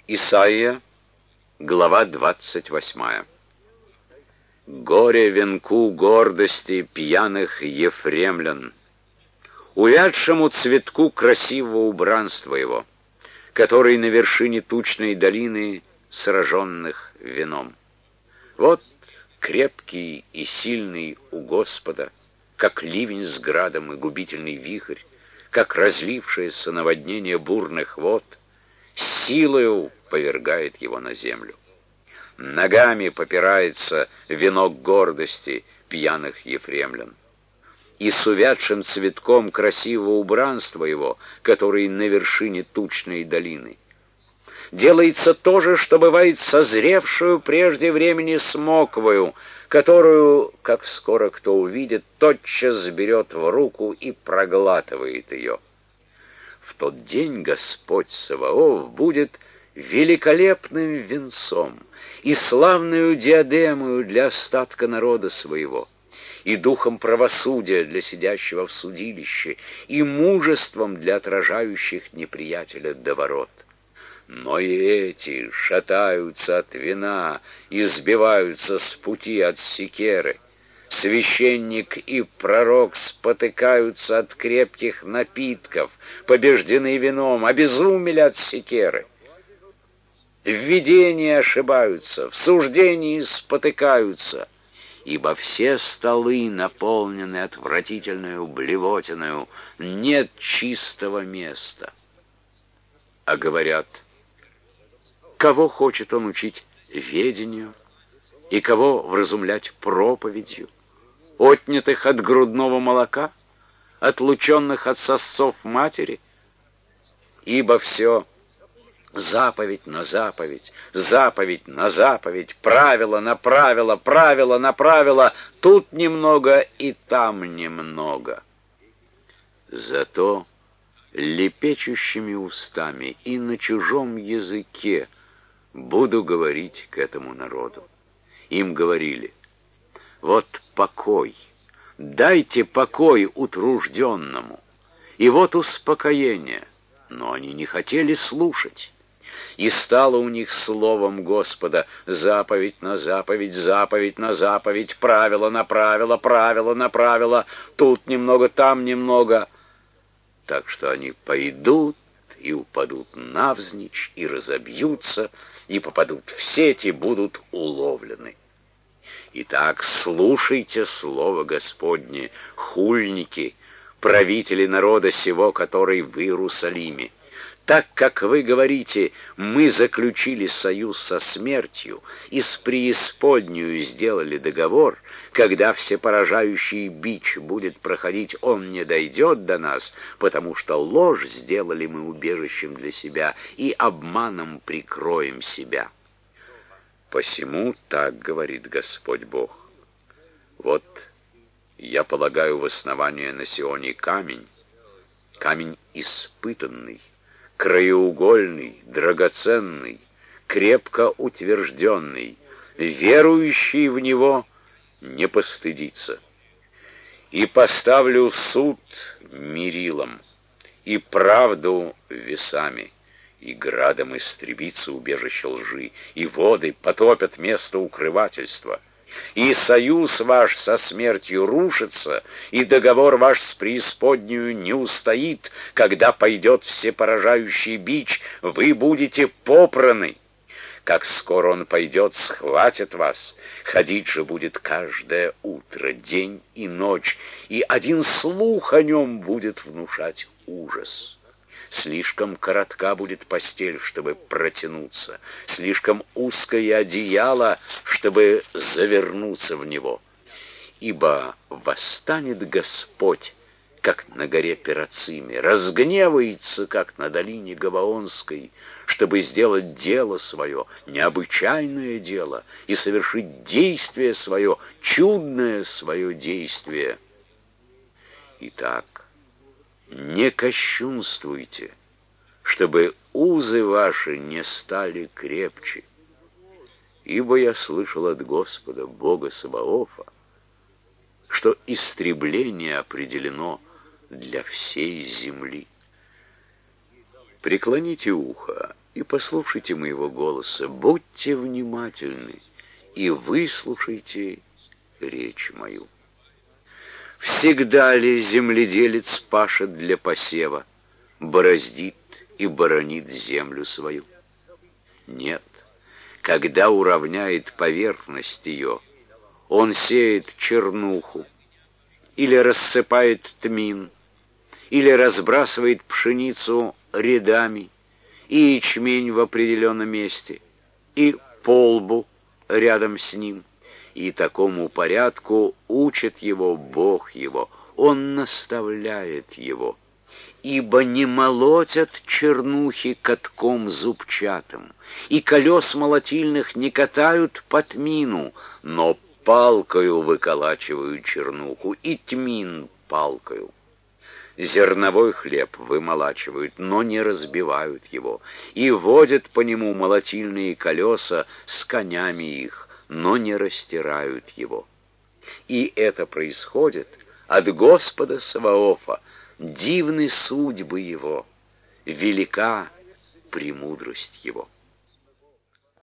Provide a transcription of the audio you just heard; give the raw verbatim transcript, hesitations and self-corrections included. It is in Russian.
Исайя, глава двадцать восьмая. Горе венку гордости пьяных ефремлян, увядшему цветку красивого убранства его, который на вершине тучной долины сраженных вином. Вот крепкий и сильный у Господа, как ливень с градом и губительный вихрь, как разлившееся наводнение бурных вод, силою повергает его на землю. Ногами попирается венок гордости пьяных ефремлян. И с увядшим цветком красивого убранства его, который на вершине тучной долины. Делается то же, что бывает созревшую прежде времени смоквою, которую, как скоро кто увидит, тотчас берет в руку и проглатывает ее. В тот день Господь Саваоф будет великолепным венцом и славную диадемою для остатка народа своего, и духом правосудия для сидящего в судилище, и мужеством для отражающих неприятеля до ворот. Но и эти шатаются от вина и сбиваются с пути от секеры. Священник и пророк спотыкаются от крепких напитков, побеждены вином, обезумели от секеры. В видении ошибаются, в суждении спотыкаются, ибо все столы наполнены отвратительную блевотиною, нет чистого места. А говорят, кого хочет он учить ведению, и кого вразумлять проповедью, отнятых от грудного молока, отлученных от сосцов матери? Ибо все заповедь на заповедь, заповедь на заповедь, правило на правило, правило на правило, тут немного и там немного. Зато лепечущими устами и на чужом языке буду говорить к этому народу. Им говорили: вот покой, дайте покой утружденному, и вот успокоение. Но они не хотели слушать. И стало у них словом Господа заповедь на заповедь, заповедь на заповедь, правило на правило, правило на правило, тут немного, там немного. Так что они пойдут и упадут навзничь, и разобьются, и попадут в сеть, и будут уловлены. Итак, слушайте слово Господне, хульники, правители народа сего, который в Иерусалиме. Так как вы говорите, мы заключили союз со смертью и с преисподнею сделали договор, когда всепоражающий бич будет проходить, он не дойдет до нас, потому что ложь сделали мы убежищем для себя и обманом прикроем себя. Посему так говорит Господь Бог. Вот я полагаю в основание на Сионе камень, камень испытанный, краеугольный, драгоценный, крепко утвержденный, верующий в него не постыдится. И поставлю суд мерилом, и правду весами, и градом истребится убежище лжи, и воды потопят место укрывательства. И союз ваш со смертью рушится, и договор ваш с преисподнею не устоит. Когда пойдет всепоражающий бич, вы будете попраны. Как скоро он пойдет, схватит вас. Ходить же будет каждое утро, день и ночь, и один слух о нем будет внушать ужас. Слишком коротка будет постель, чтобы протянуться, слишком узкое одеяло, чтобы завернуться в него. Ибо восстанет Господь, как на горе Перациме, разгневается, как на долине Гаваонской, чтобы сделать дело свое, необычайное дело, и совершить действие свое, чудное свое действие. Итак, не кощунствуйте, чтобы узы ваши не стали крепче. Ибо я слышал от Господа, Бога Саваофа, что истребление определено для всей земли. Преклоните ухо и послушайте моего голоса, будьте внимательны и выслушайте речь мою. Всегда ли земледелец пашет для посева, бороздит и боронит землю свою? Нет. Когда уравняет поверхность ее, он сеет чернуху, или рассыпает тмин, или разбрасывает пшеницу рядами, и ячмень в определенном месте, и полбу рядом с ним. И такому порядку учит его Бог его, он наставляет его. Ибо не молотят чернухи катком зубчатым, и колес молотильных не катают по тмину, но палкою выколачивают чернуху, и тмин палкою. Зерновой хлеб вымолачивают, но не разбивают его, и водят по нему молотильные колеса с конями их, но не растирают его. И это происходит от Господа Саваофа, дивны судьбы его, велика премудрость его.